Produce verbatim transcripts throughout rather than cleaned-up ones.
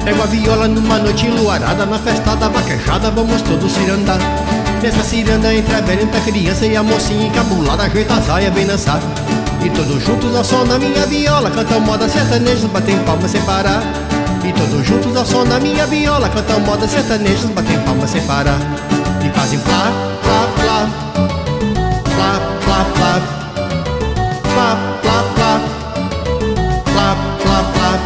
Pego a viola numa noite enluarada, na festa da vaquejada vamos todos cirandar. Nessa ciranda entre a velha, entre a criança e a mocinha encabulada, ajeita a saia, vem dançar. E todos juntos ao som da minha viola cantam moda sertaneja, batem palmas sem parar. E todos juntos ao som da minha viola cantam moda sertaneja, batem palmas sem parar. E fazem plá, plá, plá, plá, plá, plá, plá, plá, plá, plá, plá, plá.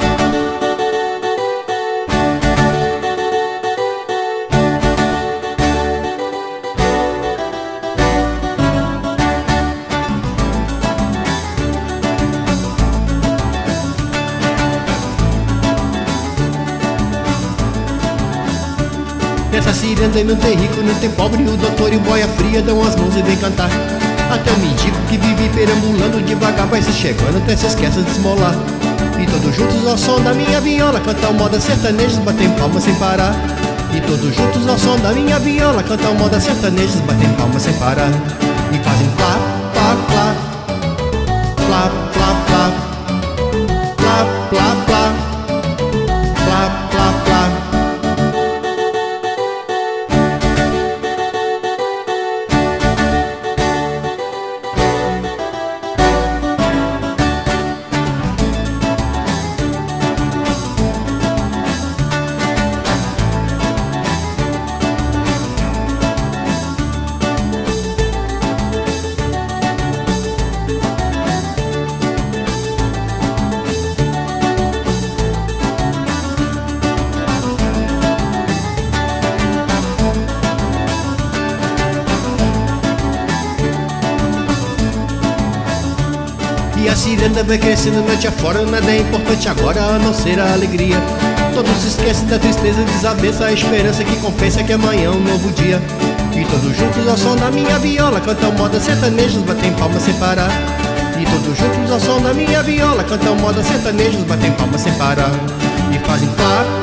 Nessa ciranda não tem rico, não tem pobre, o doutor e o boia fria dão as mãos e vem cantar. Até o mendigo que vive perambulando devagar vai se chegando até se esquece de esmolar. E todos juntos ao som da minha viola cantam moda sertaneja, batem palmas sem parar. E todos juntos ao som da minha viola cantam moda sertaneja, batem palmas sem parar. E fazem plá, plá, plá, plá, plá, plá, plá, plá, plá, plá, plá, plá. E a ciranda vai crescendo noite afora, nada é importante agora a não ser a alegria. Todos se esquecem da tristeza, desavença, a esperança que compensa que amanhã é um novo dia. E todos juntos ao som da minha viola cantam moda sertanejos, batem palmas sem parar. E todos juntos ao som da minha viola cantam moda sertanejos, batem palmas sem parar. E fazem plá,